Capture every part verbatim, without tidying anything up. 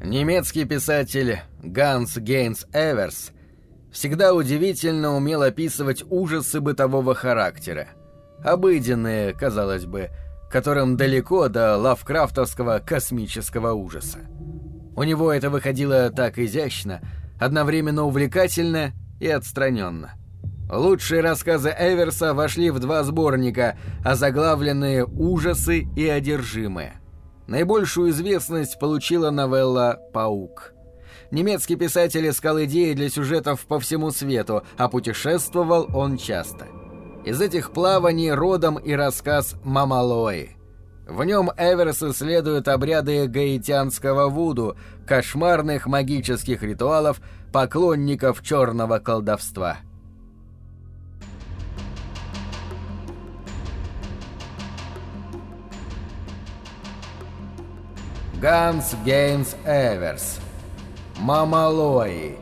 Немецкий писатель Ганс Гейнс Эверс всегда удивительно умел описывать ужасы бытового характера, обыденные, казалось бы, которым далеко до лавкрафтовского космического ужаса. У него это выходило так изящно, одновременно увлекательно и отстраненно. Лучшие рассказы Эверса вошли в два сборника, озаглавленные «Ужасы» и «Одержимые». Наибольшую известность получила новелла «Паук». Немецкий писатель искал идеи для сюжетов по всему свету, а путешествовал он часто. Из этих плаваний родом и рассказ «Мамалои». В нем Эверс исследует обряды гаитянского вуду, кошмарных магических ритуалов поклонников черного колдовства. Ганс Гейнс Эверс. Мамалои.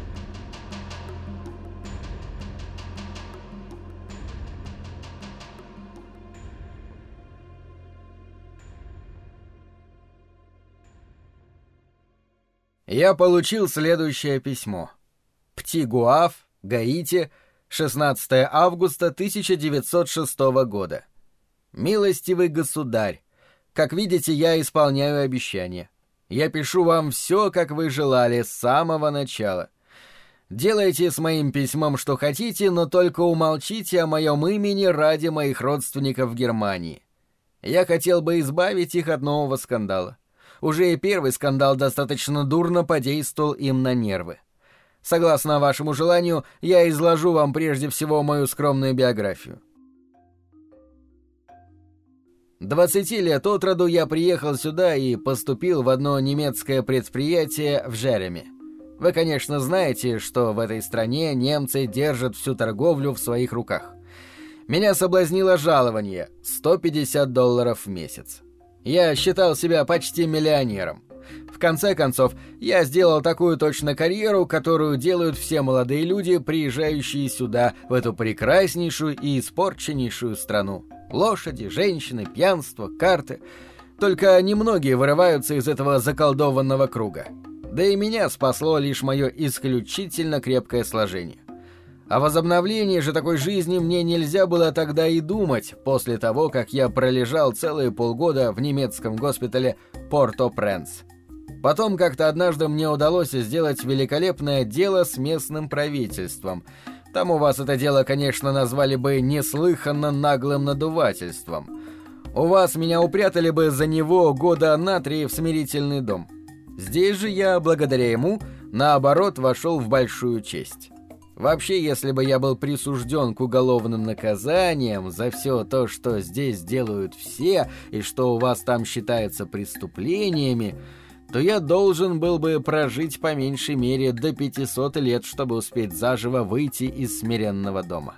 Я получил следующее письмо. Пти-Гуаф, Гаити, шестнадцатое августа тысяча девятьсот шестого года. Милостивый государь, как видите, я исполняю обещания. Я пишу вам все, как вы желали, с самого начала. Делайте с моим письмом что хотите, но только умолчите о моем имени ради моих родственников в Германии. Я хотел бы избавить их от нового скандала. Уже и первый скандал достаточно дурно подействовал им на нервы. Согласно вашему желанию, я изложу вам прежде всего мою скромную биографию. Двадцати лет от роду я приехал сюда и поступил в одно немецкое предприятие в Жереме. Вы, конечно, знаете, что в этой стране немцы держат всю торговлю в своих руках. Меня соблазнило жалование – сто пятьдесят долларов в месяц. Я считал себя почти миллионером. В конце концов, я сделал такую точно карьеру, которую делают все молодые люди, приезжающие сюда, в эту прекраснейшую и испорченнейшую страну. Лошади, женщины, пьянство, карты. Только немногие вырываются из этого заколдованного круга. Да и меня спасло лишь мое исключительно крепкое сложение. О возобновлении же такой жизни мне нельзя было тогда и думать, после того, как я пролежал целые полгода в немецком госпитале Порто-Пренс. Потом как-то однажды мне удалось сделать великолепное дело с местным правительством. Там у вас это дело, конечно, назвали бы неслыханно наглым надувательством. У вас меня упрятали бы за него года на три в смирительный дом. Здесь же я, благодаря ему, наоборот, вошел в большую честь. Вообще, если бы я был присужден к уголовным наказаниям за все то, что здесь делают все, и что у вас там считается преступлениями, то я должен был бы прожить по меньшей мере до пятисот лет, чтобы успеть заживо выйти из смиренного дома.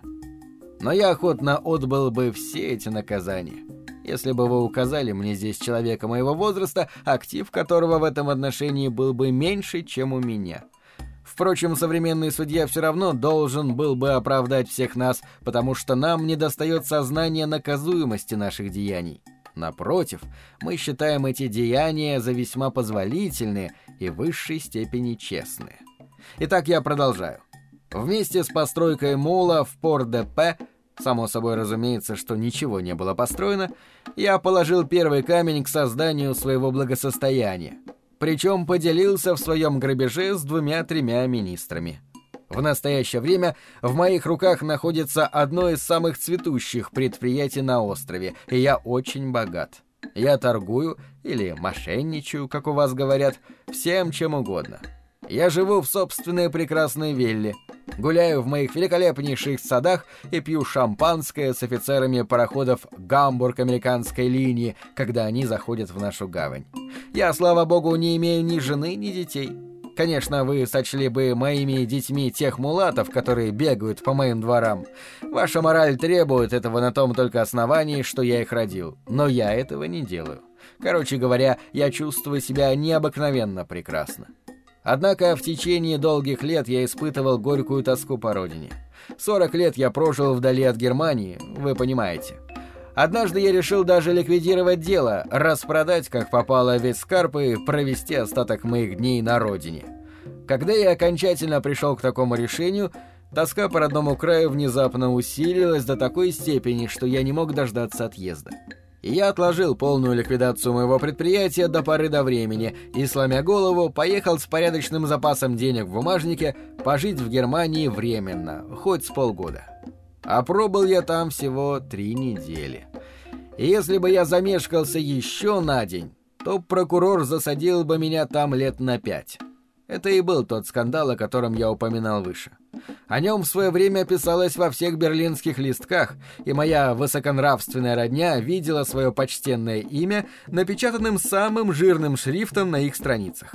Но я охотно отбыл бы все эти наказания, если бы вы указали мне здесь человека моего возраста, актив которого в этом отношении был бы меньше, чем у меня. Впрочем, современный судья все равно должен был бы оправдать всех нас, потому что нам недостает сознания наказуемости наших деяний. Напротив, мы считаем эти деяния за весьма позволительные и в высшей степени честные. Итак, я продолжаю. Вместе с постройкой мола в Порт-де-Пе, само собой разумеется, что ничего не было построено, я положил первый камень к созданию своего благосостояния. Причем поделился в своем грабеже с двумя-тремя министрами. В настоящее время в моих руках находится одно из самых цветущих предприятий на острове, и я очень богат. Я торгую, или мошенничаю, как у вас говорят, всем чем угодно. Я живу в собственной прекрасной вилле, гуляю в моих великолепнейших садах и пью шампанское с офицерами пароходов Гамбург-американской линии, когда они заходят в нашу гавань. Я, слава богу, не имею ни жены, ни детей. Конечно, вы сочли бы моими детьми тех мулатов, которые бегают по моим дворам. Ваша мораль требует этого на том только основании, что я их родил. Но я этого не делаю. Короче говоря, я чувствую себя необыкновенно прекрасно. Однако в течение долгих лет я испытывал горькую тоску по родине. Сорок лет я прожил вдали от Германии, вы понимаете. Однажды я решил даже ликвидировать дело, распродать как попало весь скарб и провести остаток моих дней на родине. Когда я окончательно пришел к такому решению, тоска по родному краю внезапно усилилась до такой степени, что я не мог дождаться отъезда. И я отложил полную ликвидацию моего предприятия до поры до времени и, сломя голову, поехал с порядочным запасом денег в бумажнике пожить в Германии временно, хоть с полгода. А пробыл я там всего три недели. И если бы я замешкался еще на день, то прокурор засадил бы меня там лет на пять. Это и был тот скандал, о котором я упоминал выше. О нем в свое время писалось во всех берлинских листках, и моя высоконравственная родня видела свое почтенное имя напечатанным самым жирным шрифтом на их страницах.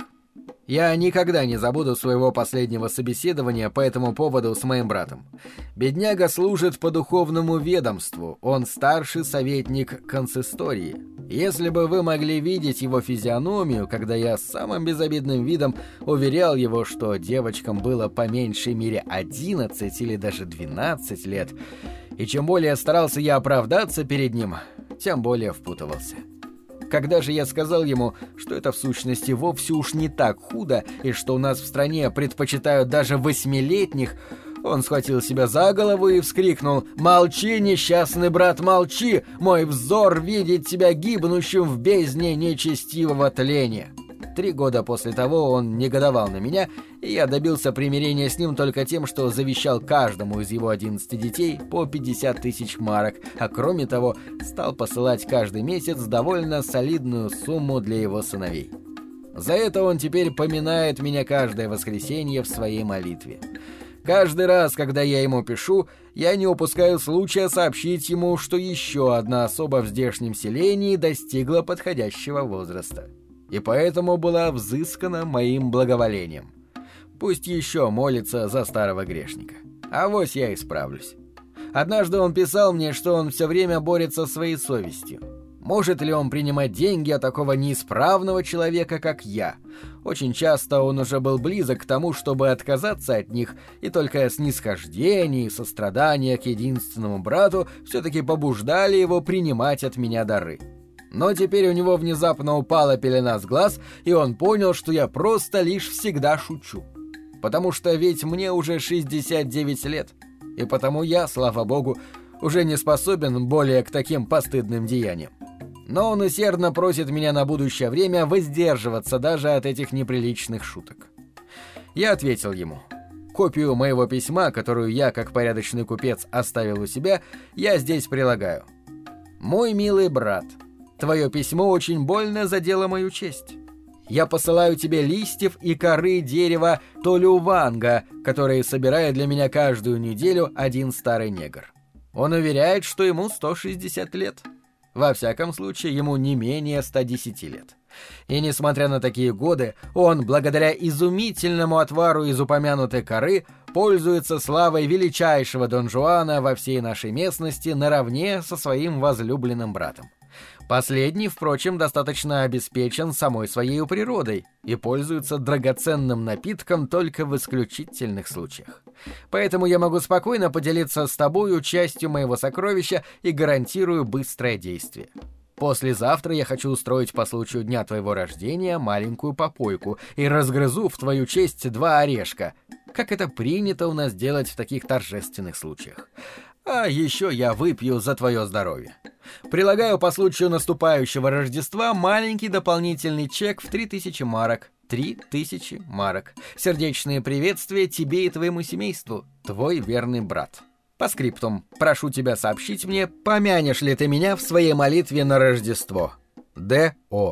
Я никогда не забуду своего последнего собеседования по этому поводу с моим братом. Бедняга служит по духовному ведомству, он старший советник консистории. Если бы вы могли видеть его физиономию, когда я с самым безобидным видом уверял его, что девочкам было по меньшей мере одиннадцать или даже двенадцать лет, и чем более старался я оправдаться перед ним, тем более впутывался. Когда же я сказал ему, что это в сущности вовсе уж не так худо, и что у нас в стране предпочитают даже восьмилетних, он схватил себя за голову и вскрикнул: «Молчи, несчастный брат, молчи! Мой взор видит тебя гибнущим в бездне нечестивого тления!» Три года после того он негодовал на меня, и я добился примирения с ним только тем, что завещал каждому из его одиннадцати детей по пятьдесят тысяч марок, а кроме того стал посылать каждый месяц довольно солидную сумму для его сыновей. За это он теперь поминает меня каждое воскресенье в своей молитве. Каждый раз, когда я ему пишу, я не упускаю случая сообщить ему, что еще одна особа в здешнем селении достигла подходящего возраста. И поэтому была взыскана моим благоволением. Пусть еще молится за старого грешника. Авось я исправлюсь. Однажды он писал мне, что он все время борется со своей совестью. Может ли он принимать деньги от такого неисправного человека, как я? Очень часто он уже был близок к тому, чтобы отказаться от них, и только снисхождение и сострадание к единственному брату все-таки побуждали его принимать от меня дары. Но теперь у него внезапно упала пелена с глаз, и он понял, что я просто лишь всегда шучу. Потому что ведь мне уже шестьдесят девять лет, и потому я, слава богу, уже не способен более к таким постыдным деяниям. Но он усердно просит меня на будущее время воздерживаться даже от этих неприличных шуток. Я ответил ему. Копию моего письма, которую я, как порядочный купец, оставил у себя, я здесь прилагаю. «Мой милый брат, твое письмо очень больно задело мою честь. Я посылаю тебе листьев и коры дерева толюванга, которые собирает для меня каждую неделю один старый негр. Он уверяет, что ему сто шестьдесят лет. Во всяком случае, ему не менее ста десяти лет. И несмотря на такие годы, он, благодаря изумительному отвару из упомянутой коры, пользуется славой величайшего Дон Жуана во всей нашей местности наравне со своим возлюбленным братом. Последний, впрочем, достаточно обеспечен самой своей природой и пользуется драгоценным напитком только в исключительных случаях. Поэтому я могу спокойно поделиться с тобою частью моего сокровища и гарантирую быстрое действие. Послезавтра я хочу устроить по случаю дня твоего рождения маленькую попойку и разгрызу в твою честь два орешка, как это принято у нас делать в таких торжественных случаях. А еще я выпью за твое здоровье. Прилагаю по случаю наступающего Рождества маленький дополнительный чек в три тысячи марок. Три тысячи марок. Сердечные приветствия тебе и твоему семейству. Твой верный брат. По скриптум. Прошу тебя сообщить мне, помянешь ли ты меня в своей молитве на Рождество. Д О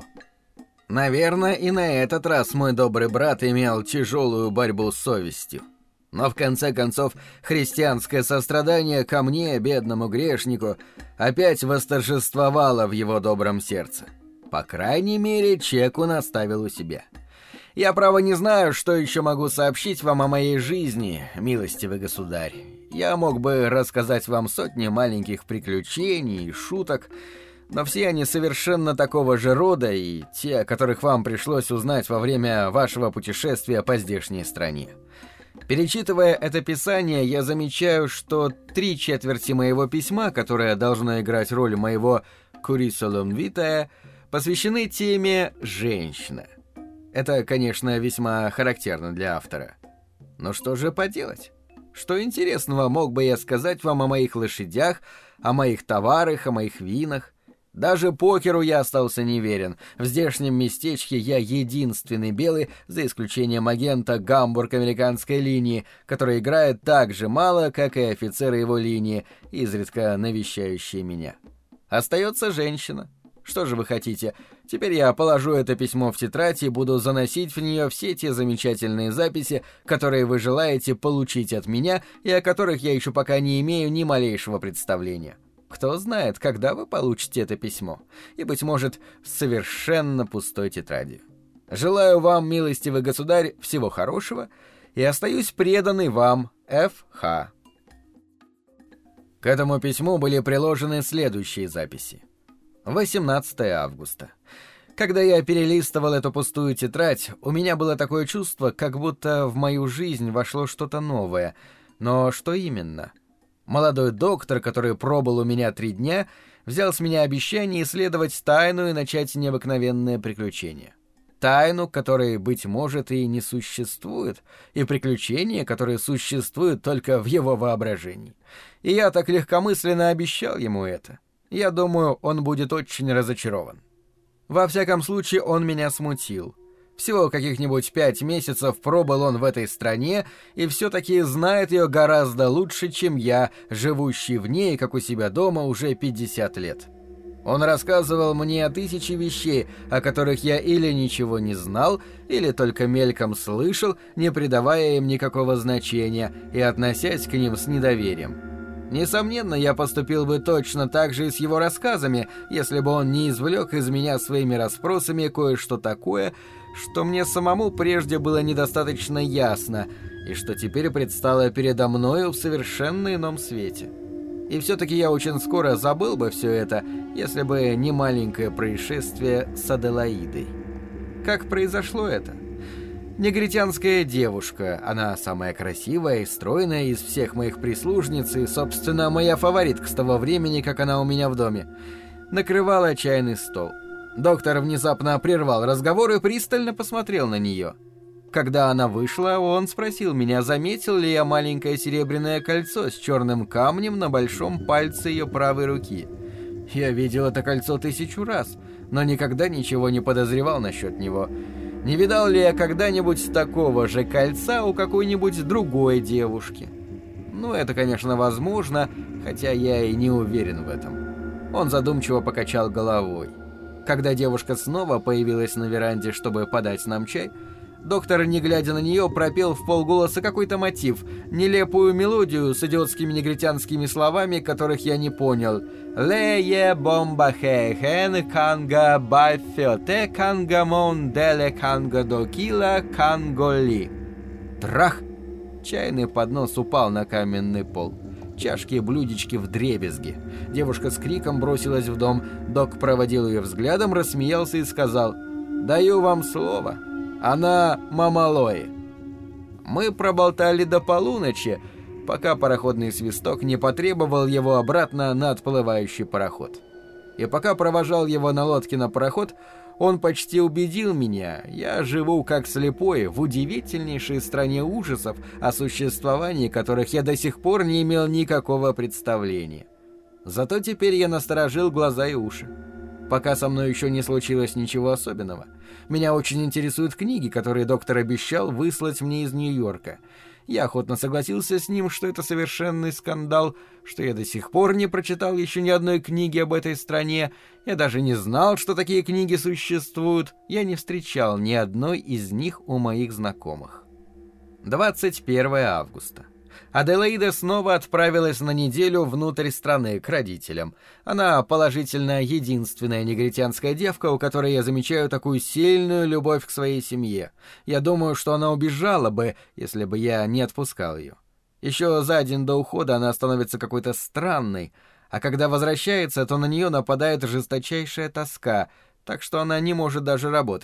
Наверное, и на этот раз мой добрый брат имел тяжелую борьбу с совестью. Но в конце концов христианское сострадание ко мне, бедному грешнику, опять восторжествовало в его добром сердце. По крайней мере, чек он оставил у себя. Я, право, не знаю, что еще могу сообщить вам о моей жизни, милостивый государь. Я мог бы рассказать вам сотни маленьких приключений и шуток, но все они совершенно такого же рода, и те, о которых вам пришлось узнать во время вашего путешествия по здешней стране. Перечитывая это писание, я замечаю, что три четверти моего письма, которое должно играть роль моего curriculum vitae, посвящены теме «женщина». Это, конечно, весьма характерно для автора. Но что же поделать? Что интересного мог бы я сказать вам о моих лошадях, о моих товарах, о моих винах? Даже покеру я остался неверен. В здешнем местечке я единственный белый, за исключением агента Гамбург-американской линии, который играет так же мало, как и офицеры его линии, изредка навещающие меня. Остается женщина. Что же вы хотите? Теперь я положу это письмо в тетрадь и буду заносить в нее все те замечательные записи, которые вы желаете получить от меня и о которых я еще пока не имею ни малейшего представления. Кто знает, когда вы получите это письмо, и, быть может, в совершенно пустой тетради. Желаю вам, милостивый государь, всего хорошего, и остаюсь преданный вам, Ф Х К этому письму были приложены следующие записи. восемнадцатого августа. Когда я перелистывал эту пустую тетрадь, у меня было такое чувство, как будто в мою жизнь вошло что-то новое. Но что именно? Молодой доктор, который пробыл у меня три дня, взял с меня обещание исследовать тайну и начать необыкновенное приключение. Тайну, которой, быть может, и не существует, и приключения, которые существуют только в его воображении. И я так легкомысленно обещал ему это. Я думаю, он будет очень разочарован. Во всяком случае, он меня смутил. Всего каких-нибудь пять месяцев пробыл он в этой стране, и все-таки знает ее гораздо лучше, чем я, живущий в ней, как у себя дома, уже пятьдесят лет. Он рассказывал мне о тысяче вещей, о которых я или ничего не знал, или только мельком слышал, не придавая им никакого значения и относясь к ним с недоверием. Несомненно, я поступил бы точно так же и с его рассказами, если бы он не извлек из меня своими расспросами кое-что такое, что мне самому прежде было недостаточно ясно, и что теперь предстало передо мною в совершенно ином свете. И все-таки я очень скоро забыл бы все это, если бы не маленькое происшествие с Аделаидой. Как произошло это? Негритянская девушка, она самая красивая и стройная из всех моих прислужниц и, собственно, моя фаворитка с того времени, как она у меня в доме, накрывала чайный стол. Доктор внезапно прервал разговор и пристально посмотрел на нее. Когда она вышла, он спросил меня, заметил ли я маленькое серебряное кольцо с черным камнем на большом пальце ее правой руки. Я видел это кольцо тысячу раз, но никогда ничего не подозревал насчет него. Не видал ли я когда-нибудь такого же кольца у какой-нибудь другой девушки? Ну, это, конечно, возможно, хотя я и не уверен в этом. Он задумчиво покачал головой. Когда девушка снова появилась на веранде, чтобы подать нам чай, доктор, не глядя на нее, пропел вполголоса какой-то мотив, нелепую мелодию с идиотскими негритянскими словами, которых я не понял. «Лее бомба хехен канга бафёте канга мон деле канга докила канголи». Трах! Чайный поднос упал на каменный пол. Чашки и блюдечки вдребезги. Девушка с криком бросилась в дом. Док проводил ее взглядом, рассмеялся и сказал: «Даю вам слово. Она Мамалои». Мы проболтали до полуночи, пока пароходный свисток не потребовал его обратно на отплывающий пароход. И пока провожал его на лодке на пароход, он почти убедил меня, я живу как слепой в удивительнейшей стране ужасов, о существовании которых я до сих пор не имел никакого представления. Зато теперь я насторожил глаза и уши. Пока со мной еще не случилось ничего особенного. Меня очень интересуют книги, которые доктор обещал выслать мне из Нью-Йорка. Я охотно согласился с ним, что это совершенный скандал, что я до сих пор не прочитал еще ни одной книги об этой стране, я даже не знал, что такие книги существуют, я не встречал ни одной из них у моих знакомых. двадцать первого августа. Аделаида снова отправилась на неделю внутрь страны к родителям. Она, положительно, единственная негритянская девка, у которой я замечаю такую сильную любовь к своей семье. Я думаю, что она убежала бы, если бы я не отпускал ее. Еще за день до ухода она становится какой-то странной, а когда возвращается, то на нее нападает жесточайшая тоска, так что она не может даже работать.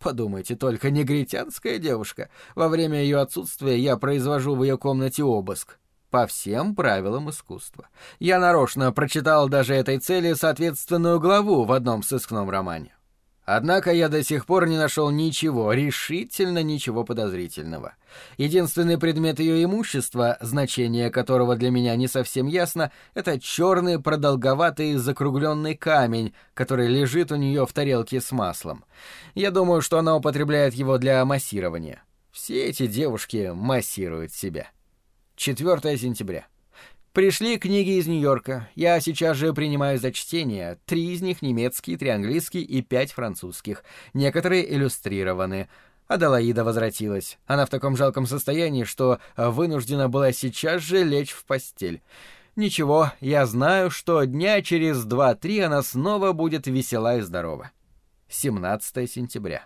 Подумайте только, негритянская девушка. Во время ее отсутствия я произвожу в ее комнате обыск. По всем правилам искусства. Я нарочно прочитал даже этой цели соответственную главу в одном сыскном романе. Однако я до сих пор не нашел ничего, решительно ничего подозрительного. Единственный предмет ее имущества, значение которого для меня не совсем ясно, это черный продолговатый закругленный камень, который лежит у нее в тарелке с маслом. Я думаю, что она употребляет его для массирования. Все эти девушки массируют себя. четвёртое сентября. Пришли книги из Нью-Йорка. Я сейчас же принимаю за чтение. Три из них немецкие, три английские и пять французских. Некоторые иллюстрированы. Аделаида возвратилась. Она в таком жалком состоянии, что вынуждена была сейчас же лечь в постель. Ничего, я знаю, что дня через два-три она снова будет весела и здорова. семнадцатое сентября.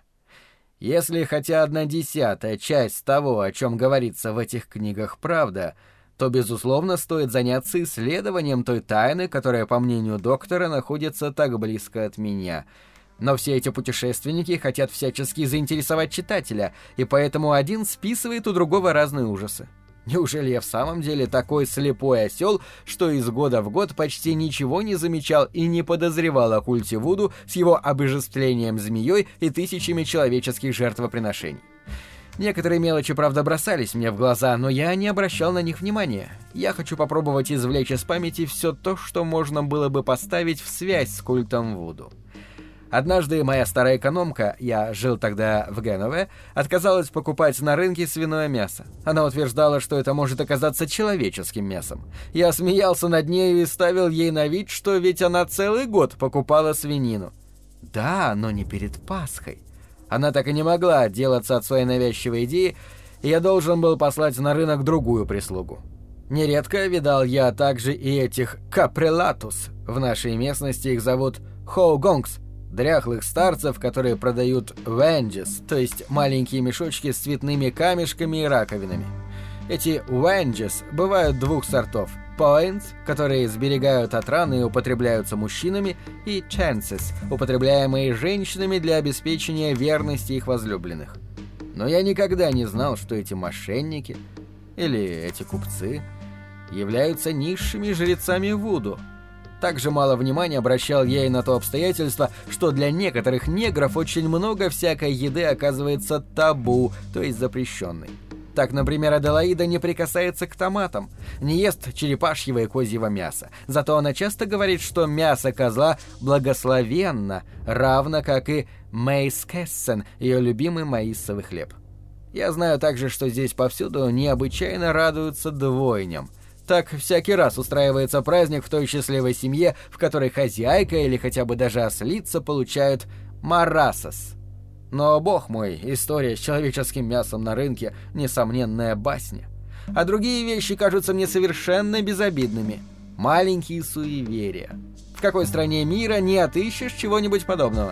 Если хотя одна десятая часть того, о чем говорится в этих книгах, правда, то, безусловно, стоит заняться исследованием той тайны, которая, по мнению доктора, находится так близко от меня. Но все эти путешественники хотят всячески заинтересовать читателя, и поэтому один списывает у другого разные ужасы. Неужели я в самом деле такой слепой осел, что из года в год почти ничего не замечал и не подозревал о культе Вуду с его обожествлением змеей и тысячами человеческих жертвоприношений? Некоторые мелочи, правда, бросались мне в глаза, но я не обращал на них внимания. Я хочу попробовать извлечь из памяти все то, что можно было бы поставить в связь с культом Вуду. Однажды моя старая экономка, я жил тогда в Генове, отказалась покупать на рынке свиное мясо. Она утверждала, что это может оказаться человеческим мясом. Я смеялся над нею и ставил ей на вид, что ведь она целый год покупала свинину. Да, но не перед Пасхой. Она так и не могла отделаться от своей навязчивой идеи, и я должен был послать на рынок другую прислугу. Нередко видал я также и этих капрелатус. В нашей местности их зовут хоугонгс, дряхлых старцев, которые продают венджес, то есть маленькие мешочки с цветными камешками и раковинами. Эти венджес бывают двух сортов: points, которые сберегают от ран и употребляются мужчинами, и chances, употребляемые женщинами для обеспечения верности их возлюбленных. Но я никогда не знал, что эти мошенники или эти купцы являются низшими жрецами Вуду. Также мало внимания обращал я и на то обстоятельство, что для некоторых негров очень много всякой еды оказывается табу, то есть запрещенной. Так, например, Аделаида не прикасается к томатам, не ест черепашьего и козьего мяса. Зато она часто говорит, что мясо козла благословенно, равно как и мейскессен, ее любимый маисовый хлеб. Я знаю также, что здесь повсюду необычайно радуются двойням. Так всякий раз устраивается праздник в той счастливой семье, в которой хозяйка или хотя бы даже ослица получают марасос. Но, бог мой, история с человеческим мясом на рынке — несомненная басня. А другие вещи кажутся мне совершенно безобидными. Маленькие суеверия. В какой стране мира не отыщешь чего-нибудь подобного?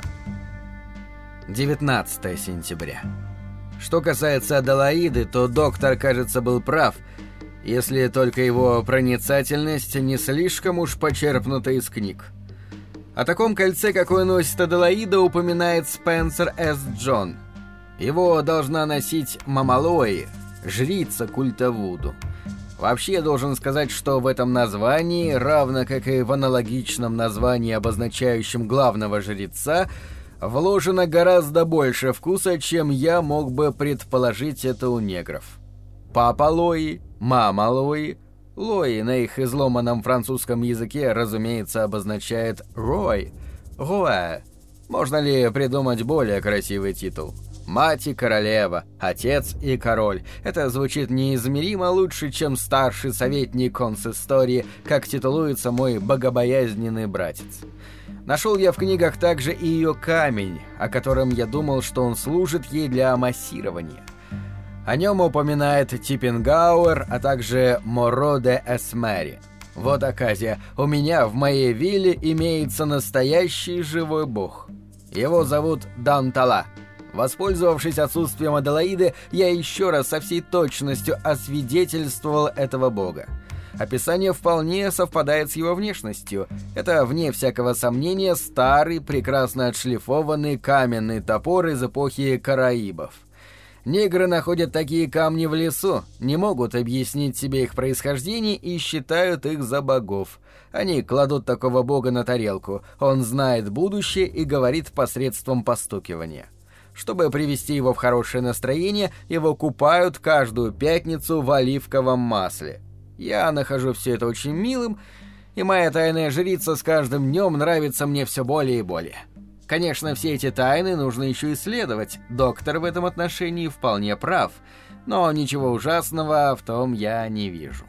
девятнадцатое сентября. Что касается Аделаиды, то доктор, кажется, был прав, если только его проницательность не слишком уж почерпнута из книг. О таком кольце, какое носит Аделаида, упоминает Спенсер С. Джон. Его должна носить Мамалои, жрица культа Вуду. Вообще, я должен сказать, что в этом названии, равно как и в аналогичном названии, обозначающем главного жреца, вложено гораздо больше вкуса, чем я мог бы предположить это у негров. Папа Лои, мама Лои. Лои на их изломанном французском языке, разумеется, обозначает «рой», «руэ». Можно ли придумать более красивый титул? Мать и королева, отец и король. Это звучит неизмеримо лучше, чем старший советник консистории, как титулуется мой богобоязненный братец. Нашел я в книгах также и ее камень, о котором я думал, что он служит ей для массирования. О нем упоминает Типпенгауэр, а также Моро де Эсмери. Вот оказия, у меня в моей вилле имеется настоящий живой бог. Его зовут Дантала. Воспользовавшись отсутствием Аделаиды, я еще раз со всей точностью освидетельствовал этого бога. Описание вполне совпадает с его внешностью. Это, вне всякого сомнения, старый, прекрасно отшлифованный каменный топор из эпохи Караибов. Негры находят такие камни в лесу, не могут объяснить себе их происхождение и считают их за богов. Они кладут такого бога на тарелку, он знает будущее и говорит посредством постукивания. Чтобы привести его в хорошее настроение, его купают каждую пятницу в оливковом масле. Я нахожу все это очень милым, и моя тайная жрица с каждым днем нравится мне все более и более. Конечно, все эти тайны нужно еще исследовать, доктор в этом отношении вполне прав, но ничего ужасного в том я не вижу.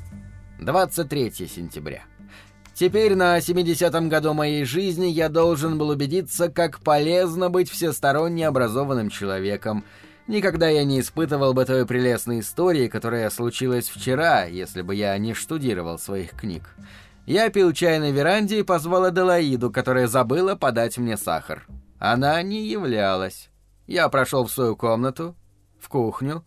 двадцать третьего сентября. Теперь на семидесятом году моей жизни я должен был убедиться, как полезно быть всесторонне образованным человеком. Никогда я не испытывал бы той прелестной истории, которая случилась вчера, если бы я не штудировал своих книг. Я пил чай на веранде и позвал Аделаиду, которая забыла подать мне сахар. Она не являлась. Я прошел в свою комнату, в кухню.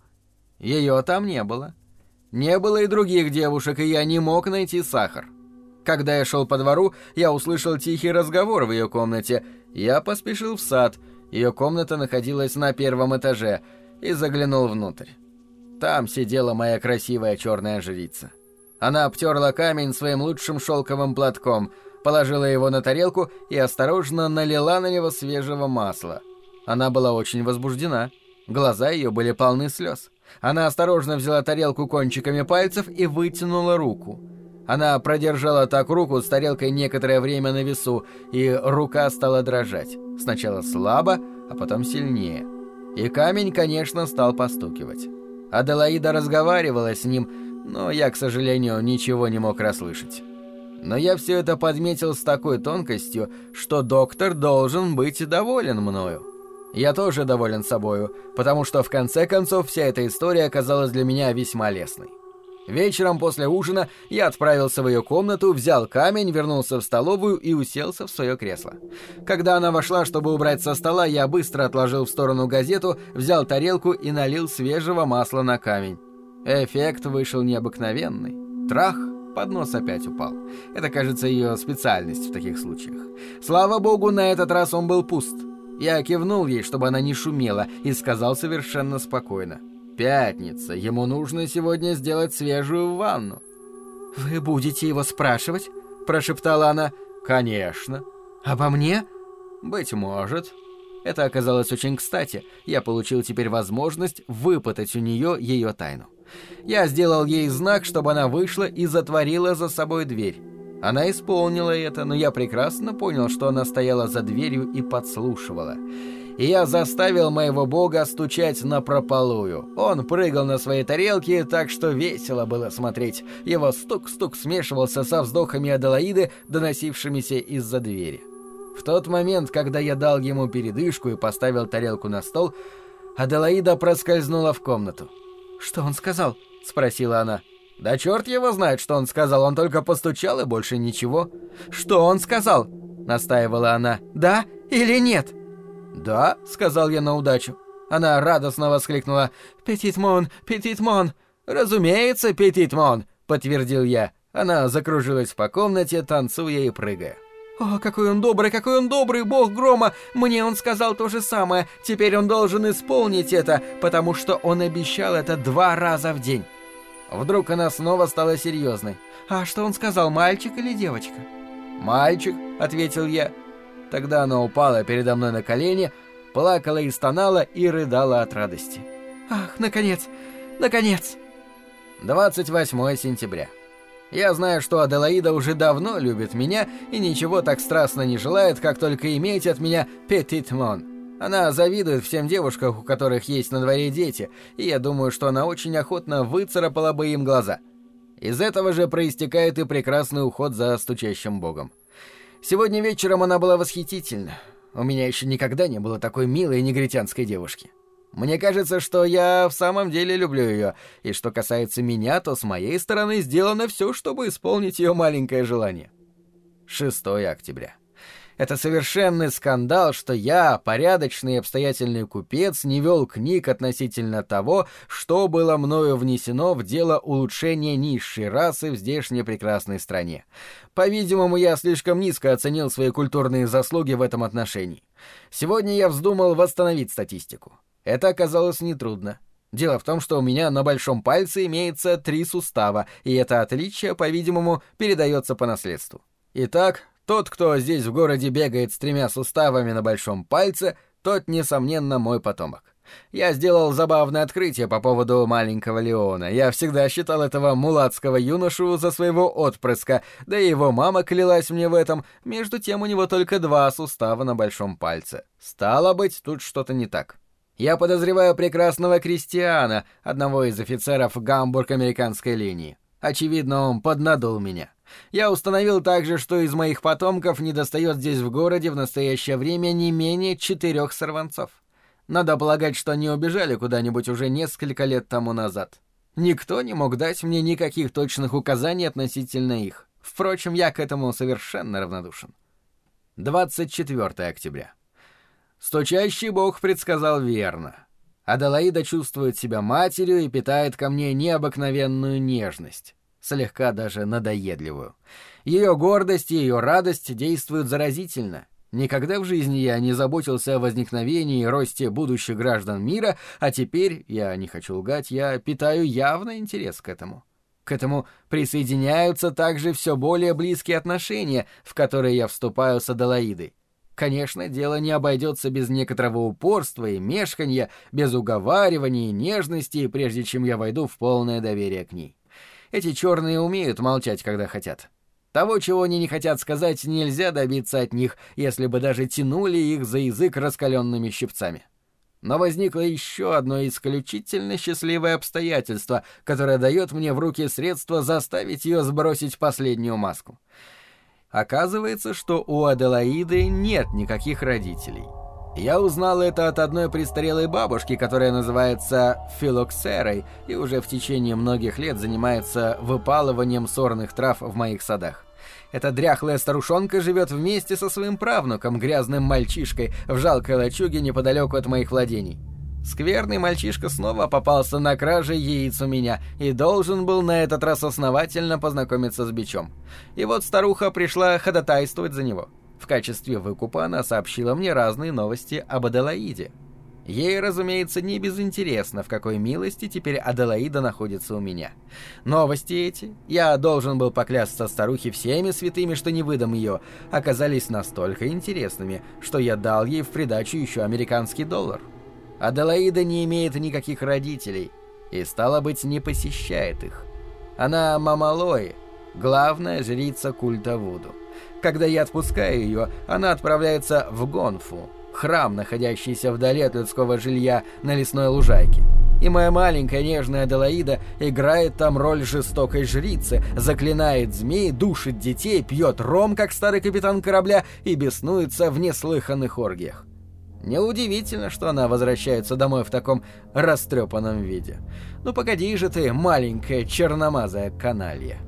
Ее там не было. Не было и других девушек, и я не мог найти сахар. Когда я шел по двору, я услышал тихий разговор в ее комнате. Я поспешил в сад. Ее комната находилась на первом этаже, и заглянул внутрь. Там сидела моя красивая черная жрица. Она обтерла камень своим лучшим шелковым платком, положила его на тарелку и осторожно налила на него свежего масла. Она была очень возбуждена. Глаза ее были полны слез. Она осторожно взяла тарелку кончиками пальцев и вытянула руку. Она продержала так руку с тарелкой некоторое время на весу, и рука стала дрожать. Сначала слабо, а потом сильнее. И камень, конечно, стал постукивать. Аделаида разговаривала с ним, но я, к сожалению, ничего не мог расслышать. Но я все это подметил с такой тонкостью, что доктор должен быть доволен мною. Я тоже доволен собою, потому что в конце концов вся эта история оказалась для меня весьма лестной. Вечером после ужина я отправился в ее комнату, взял камень, вернулся в столовую и уселся в свое кресло. Когда она вошла, чтобы убрать со стола, я быстро отложил в сторону газету, взял тарелку и налил свежего масла на камень. Эффект вышел необыкновенный. Трах, поднос опять упал. Это, кажется, ее специальность в таких случаях. Слава богу, на этот раз он был пуст. Я кивнул ей, чтобы она не шумела, и сказал совершенно спокойно: «Пятница, ему нужно сегодня сделать свежую ванну». «Вы будете его спрашивать?» – прошептала она. «Конечно». «Обо мне?» «Быть может». Это оказалось очень кстати. Я получил теперь возможность выпытать у нее ее тайну. Я сделал ей знак, чтобы она вышла и затворила за собой дверь. Она исполнила это, но я прекрасно понял, что она стояла за дверью и подслушивала. И я заставил моего бога стучать напропалую. Он прыгал на своей тарелке, так что весело было смотреть. Его стук-стук смешивался со вздохами Аделаиды, доносившимися из-за двери. В тот момент, когда я дал ему передышку и поставил тарелку на стол, Аделаида проскользнула в комнату. «Что он сказал?» — спросила она. «Да черт его знает, что он сказал, он только постучал и больше ничего». «Что он сказал?» — настаивала она. «Да или нет?» «Да», — сказал я на удачу. Она радостно воскликнула: «Петит мон, петит мон!» «Разумеется, петит мон!» — подтвердил я. Она закружилась по комнате, танцуя и прыгая. «О, какой он добрый, какой он добрый, бог грома! Мне он сказал то же самое. Теперь он должен исполнить это, потому что он обещал это два раза в день». Вдруг она снова стала серьезной. «А что он сказал, мальчик или девочка?» «Мальчик», — ответил я. Тогда она упала передо мной на колени, плакала и стонала и рыдала от радости. «Ах, наконец, наконец!» двадцать восьмого сентября. Я знаю, что Аделаида уже давно любит меня и ничего так страстно не желает, как только иметь от меня «петит мон». Она завидует всем девушкам, у которых есть на дворе дети, и я думаю, что она очень охотно выцарапала бы им глаза. Из этого же проистекает и прекрасный уход за стучащим богом. Сегодня вечером она была восхитительна. У меня еще никогда не было такой милой негритянской девушки. Мне кажется, что я в самом деле люблю ее, и что касается меня, то с моей стороны сделано все, чтобы исполнить ее маленькое желание. шестого октября. Это совершенный скандал, что я, порядочный и обстоятельный купец, не вел книг относительно того, что было мною внесено в дело улучшения низшей расы в здешней прекрасной стране. По-видимому, я слишком низко оценил свои культурные заслуги в этом отношении. Сегодня я вздумал восстановить статистику. Это оказалось нетрудно. Дело в том, что у меня на большом пальце имеется три сустава, и это отличие, по-видимому, передается по наследству. Итак, тот, кто здесь в городе бегает с тремя суставами на большом пальце, тот, несомненно, мой потомок. Я сделал забавное открытие по поводу маленького Леона. Я всегда считал этого мулатского юношу за своего отпрыска, да и его мама клялась мне в этом. Между тем у него только два сустава на большом пальце. Стало быть, тут что-то не так. Я подозреваю прекрасного Кристиана, одного из офицеров Гамбург-американской линии. Очевидно, он поднадул меня. Я установил также, что из моих потомков недостает здесь в городе в настоящее время не менее четырех сорванцов. Надо полагать, что они убежали куда-нибудь уже несколько лет тому назад. Никто не мог дать мне никаких точных указаний относительно их. Впрочем, я к этому совершенно равнодушен. двадцать четвёртого октября. Стучащий бог предсказал верно. Аделаида чувствует себя матерью и питает ко мне необыкновенную нежность, слегка даже надоедливую. Ее гордость и ее радость действуют заразительно. Никогда в жизни я не заботился о возникновении и росте будущих граждан мира, а теперь, я не хочу лгать, я питаю явный интерес к этому. К этому присоединяются также все более близкие отношения, в которые я вступаю с Аделаидой. Конечно, дело не обойдется без некоторого упорства и мешканья, без уговаривания и нежности, прежде чем я войду в полное доверие к ней. Эти черные умеют молчать, когда хотят. Того, чего они не хотят сказать, нельзя добиться от них, если бы даже тянули их за язык раскаленными щипцами. Но возникло еще одно исключительно счастливое обстоятельство, которое дает мне в руки средство заставить ее сбросить последнюю маску. Оказывается, что у Аделаиды нет никаких родителей. Я узнал это от одной престарелой бабушки, которая называется Филоксерой и уже в течение многих лет занимается выпалыванием сорных трав в моих садах. Эта дряхлая старушонка живет вместе со своим правнуком, грязным мальчишкой, в жалкой лачуге неподалеку от моих владений. Скверный мальчишка снова попался на краже яиц у меня и должен был на этот раз основательно познакомиться с бичом. И вот старуха пришла ходатайствовать за него. В качестве выкупа она сообщила мне разные новости об Аделаиде. Ей, разумеется, не безинтересно, в какой милости теперь Аделаида находится у меня. Новости эти, я должен был поклясться старухе всеми святыми, что не выдам ее, оказались настолько интересными, что я дал ей в придачу еще американский доллар. Аделаида не имеет никаких родителей и, стало быть, не посещает их. Она Мамалои, главная жрица культа Вуду. Когда я отпускаю ее, она отправляется в Гонфу, храм, находящийся вдали от людского жилья на лесной лужайке. И моя маленькая нежная Аделаида играет там роль жестокой жрицы, заклинает змей, душит детей, пьет ром, как старый капитан корабля, и беснуется в неслыханных оргиях. Неудивительно, что она возвращается домой в таком растрепанном виде. Ну погоди же ты, маленькая черномазая каналья.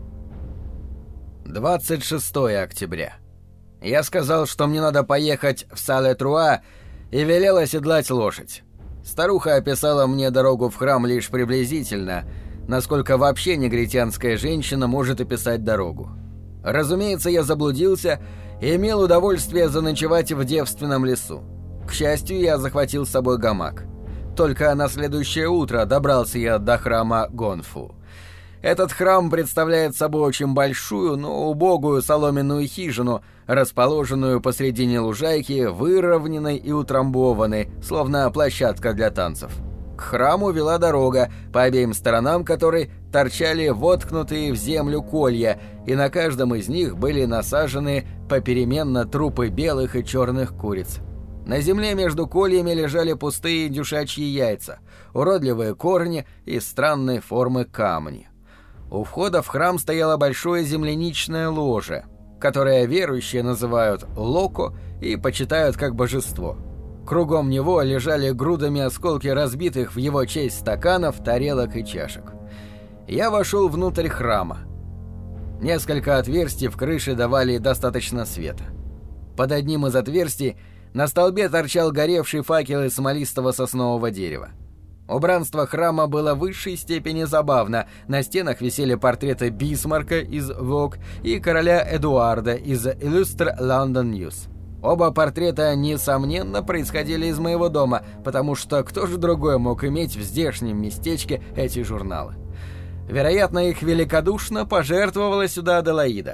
двадцать шестого октября. Я сказал, что мне надо поехать в Сале-Труа и велел оседлать лошадь. Старуха описала мне дорогу в храм лишь приблизительно, насколько вообще негритянская женщина может описать дорогу. Разумеется, я заблудился и имел удовольствие заночевать в девственном лесу. К счастью, я захватил с собой гамак. Только на следующее утро добрался я до храма Гонфу. Этот храм представляет собой очень большую, но убогую соломенную хижину, расположенную посредине лужайки, выровненной и утрамбованной, словно площадка для танцев. К храму вела дорога, по обеим сторонам которой торчали воткнутые в землю колья, и на каждом из них были насажены попеременно трупы белых и черных куриц. На земле между кольями лежали пустые индюшачьи яйца, уродливые корни и странной формы камни. У входа в храм стояло большое земляничное ложе, которое верующие называют локо и почитают как божество. Кругом него лежали грудами осколки разбитых в его честь стаканов, тарелок и чашек. Я вошел внутрь храма. Несколько отверстий в крыше давали достаточно света. Под одним из отверстий на столбе торчал горевший факел из смолистого соснового дерева. Убранство храма было в высшей степени забавно. На стенах висели портреты Бисмарка из Vogue и короля Эдуарда из Illustre London News. Оба портрета, несомненно, происходили из моего дома, потому что кто же другой мог иметь в здешнем местечке эти журналы? Вероятно, их великодушно пожертвовала сюда Аделаида.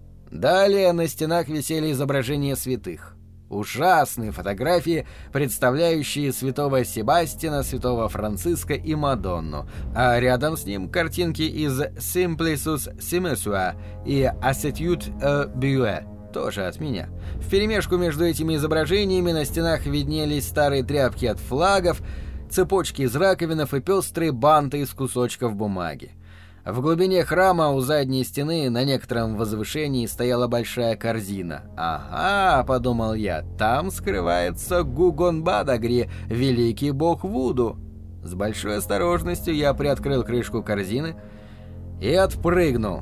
Далее на стенах висели изображения святых. Ужасные фотографии, представляющие святого Себастьяна, святого Франциска и Мадонну, а рядом с ним картинки из «Simplicius Simesua» и «Assetute a Bue», тоже от меня. Вперемешку между этими изображениями на стенах виднелись старые тряпки от флагов, цепочки из раковинов и пестрые банты из кусочков бумаги. В глубине храма у задней стены на некотором возвышении стояла большая корзина. «Ага», — подумал я, — «там скрывается Гугон-Бадагри, великий бог Вуду». С большой осторожностью я приоткрыл крышку корзины и отпрыгнул.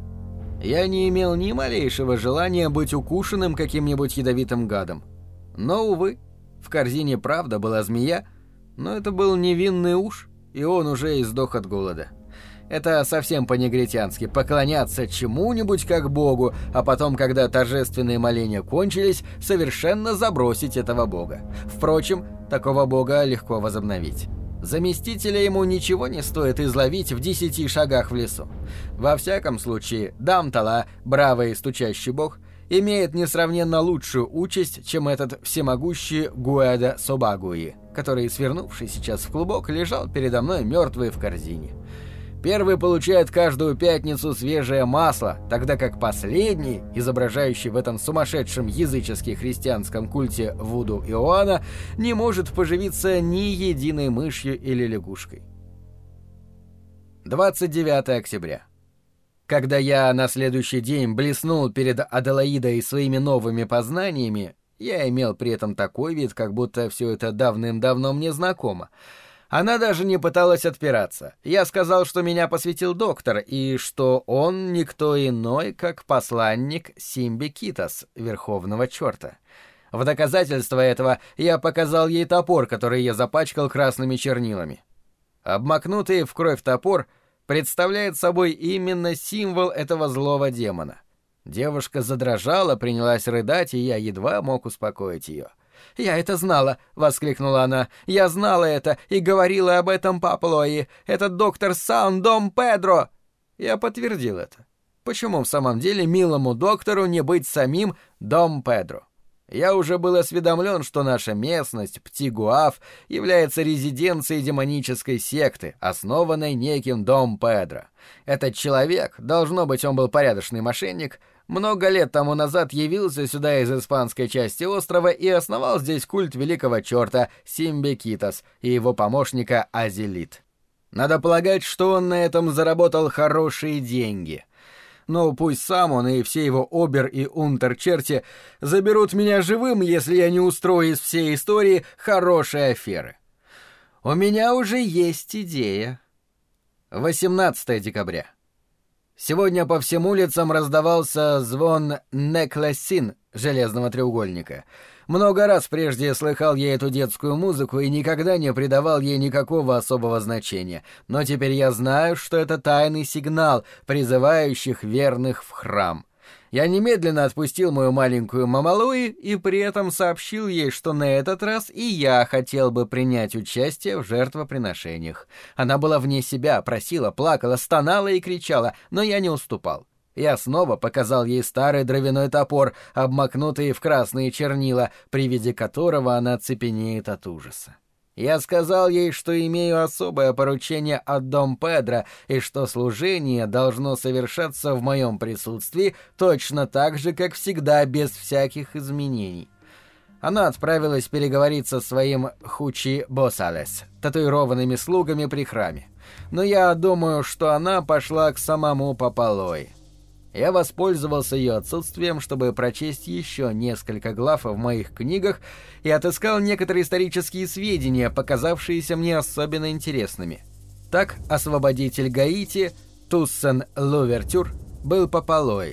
Я не имел ни малейшего желания быть укушенным каким-нибудь ядовитым гадом. Но, увы, в корзине правда была змея, но это был невинный уж, и он уже издох от голода. Это совсем по-негритянски — поклоняться чему-нибудь как богу, а потом, когда торжественные моления кончились, совершенно забросить этого бога. Впрочем, такого бога легко возобновить. Заместителя ему ничего не стоит изловить в десяти шагах в лесу. Во всяком случае, Дамтала, бравый и стучащий бог, имеет несравненно лучшую участь, чем этот всемогущий Гуэда Собагуи, который, свернувший сейчас в клубок, лежал передо мной мертвый в корзине. Первый получает каждую пятницу свежее масло, тогда как последний, изображающий в этом сумасшедшем язычески-христианском культе Вуду Иоанна, не может поживиться ни единой мышью или лягушкой. двадцать девятого октября. Когда я на следующий день блеснул перед Аделаидой своими новыми познаниями, я имел при этом такой вид, как будто все это давным-давно мне знакомо. Она даже не пыталась отпираться. Я сказал, что меня посвятил доктор, и что он никто иной, как посланник Симбикитас, верховного черта. В доказательство этого я показал ей топор, который я запачкал красными чернилами. Обмакнутый в кровь топор представляет собой именно символ этого злого демона. Девушка задрожала, принялась рыдать, и я едва мог успокоить ее. «Я это знала!» — воскликнула она. «Я знала это и говорила об этом Паплои. Этот доктор Сан Дом Педро!» Я подтвердил это. Почему в самом деле милому доктору не быть самим Дом Педро? Я уже был осведомлен, что наша местность, Птигуав, является резиденцией демонической секты, основанной неким Дом Педро. Этот человек, должно быть, он был порядочный мошенник, много лет тому назад явился сюда из испанской части острова и основал здесь культ великого черта Симбикитас и его помощника Азелит. Надо полагать, что он на этом заработал хорошие деньги. Но пусть сам он и все его обер- и унтер-черти заберут меня живым, если я не устрою из всей истории хорошей аферы. У меня уже есть идея. восемнадцатого декабря. Сегодня по всем улицам раздавался звон неклассин железного треугольника. Много раз прежде я слыхал я эту детскую музыку и никогда не придавал ей никакого особого значения. Но теперь я знаю, что это тайный сигнал, призывающих верных в храм. Я немедленно отпустил мою маленькую Мамалуи и при этом сообщил ей, что на этот раз и я хотел бы принять участие в жертвоприношениях. Она была вне себя, просила, плакала, стонала и кричала, но я не уступал. Я снова показал ей старый дровяной топор, обмакнутый в красные чернила, при виде которого она цепенеет от ужаса. Я сказал ей, что имею особое поручение от Дом Педро и что служение должно совершаться в моем присутствии точно так же, как всегда, без всяких изменений. Она отправилась переговорить со своим Хучи Босалес, татуированными слугами при храме. Но я думаю, что она пошла к самому Папалой. Я воспользовался ее отсутствием, чтобы прочесть еще несколько глав в моих книгах и отыскал некоторые исторические сведения, показавшиеся мне особенно интересными. Так, освободитель Гаити Туссен Лувертюр был Папалой,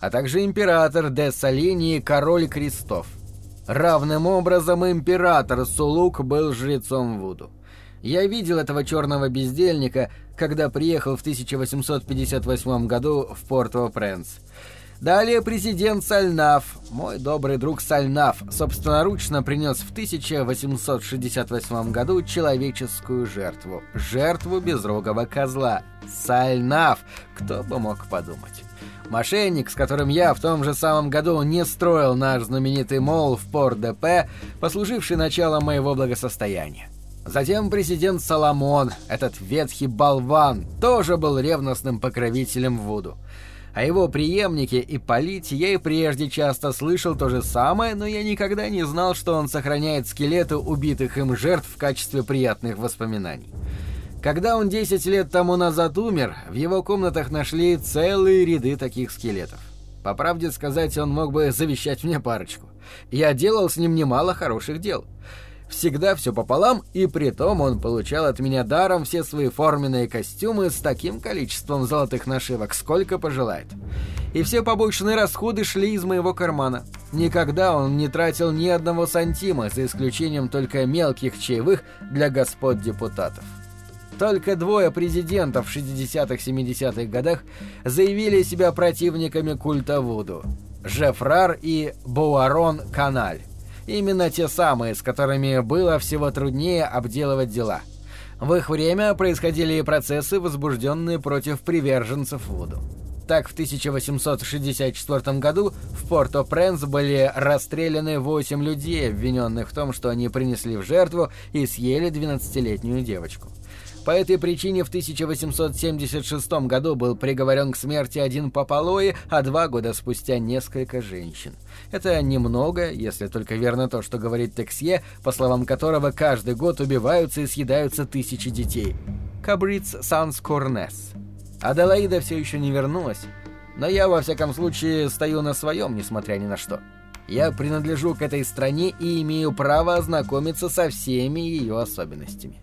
а также император де Салини и король Крестов. Равным образом император Сулук был жрецом Вуду. Я видел этого черного бездельника, когда приехал в тысяча восемьсот пятьдесят восьмом году в Порт-о-Пренс. Далее президент Сальнаф, мой добрый друг Сальнаф, собственноручно принес в тысяча восемьсот шестьдесят восьмом году человеческую жертву. Жертву безрогого козла. Сальнаф, кто бы мог подумать. Мошенник, с которым я в том же самом году не строил наш знаменитый молл в Порт-де-Пе, послуживший началом моего благосостояния. Затем президент Соломон, этот ветхий болван, тоже был ревностным покровителем Вуду. О его преемнике Ипполите я и прежде часто слышал то же самое, но я никогда не знал, что он сохраняет скелеты убитых им жертв в качестве приятных воспоминаний. Когда он десять лет тому назад умер, в его комнатах нашли целые ряды таких скелетов. По правде сказать, он мог бы завещать мне парочку. Я делал с ним немало хороших дел. Всегда все пополам, и притом он получал от меня даром все свои форменные костюмы с таким количеством золотых нашивок, сколько пожелает. И все побочные расходы шли из моего кармана. Никогда он не тратил ни одного сантима, за исключением только мелких чаевых для господ депутатов. Только двое президентов в шестидесятых-семидесятых годах заявили себя противниками культа Вуду – Жеффрар и Буарон Каналь. Именно те самые, с которыми было всего труднее обделывать дела. В их время происходили и процессы, возбужденные против приверженцев Вуду. Так, в тысяча восемьсот шестьдесят четвёртом году в Порт-о-Пренс были расстреляны восемь людей, обвиненных в том, что они принесли в жертву и съели двенадцатилетнюю девочку. По этой причине в тысяча восемьсот семьдесят шестом году был приговорен к смерти один Папалои, а два года спустя несколько женщин. Это немного, если только верно то, что говорит Тексье, по словам которого каждый год убиваются и съедаются тысячи детей. Кабриц Санс Корнес. Аделаида все еще не вернулась, но я, во всяком случае, стою на своем, несмотря ни на что. Я принадлежу к этой стране и имею право ознакомиться со всеми ее особенностями.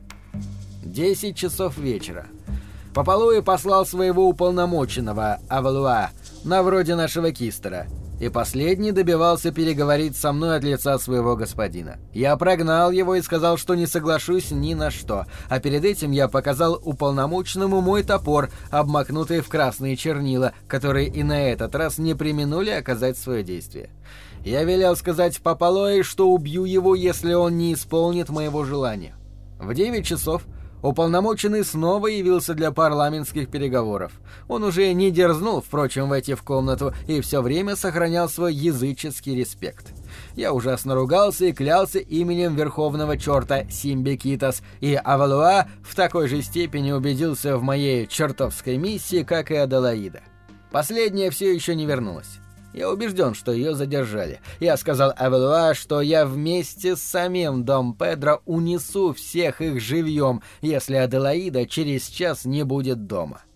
Десять часов вечера. Папалои послал своего уполномоченного, Авалуа, на вроде нашего Кистера, и последний добивался переговорить со мной от лица своего господина. Я прогнал его и сказал, что не соглашусь ни на что, а перед этим я показал уполномоченному мой топор, обмакнутый в красные чернила, которые и на этот раз не преминули оказать свое действие. Я велел сказать Папалои, что убью его, если он не исполнит моего желания. В девять часов уполномоченный снова явился для парламентских переговоров. Он уже не дерзнул, впрочем, войти в комнату и все время сохранял свой языческий респект. Я ужасно ругался и клялся именем верховного черта Симбекитас, и Авалуа в такой же степени убедился в моей чертовской миссии, как и Аделаида. Последняя все еще не вернулась. Я убежден, что ее задержали. Я сказал Авалуа, что я вместе с самим Дом Педро унесу всех их живьем, если Аделаида через час не будет дома.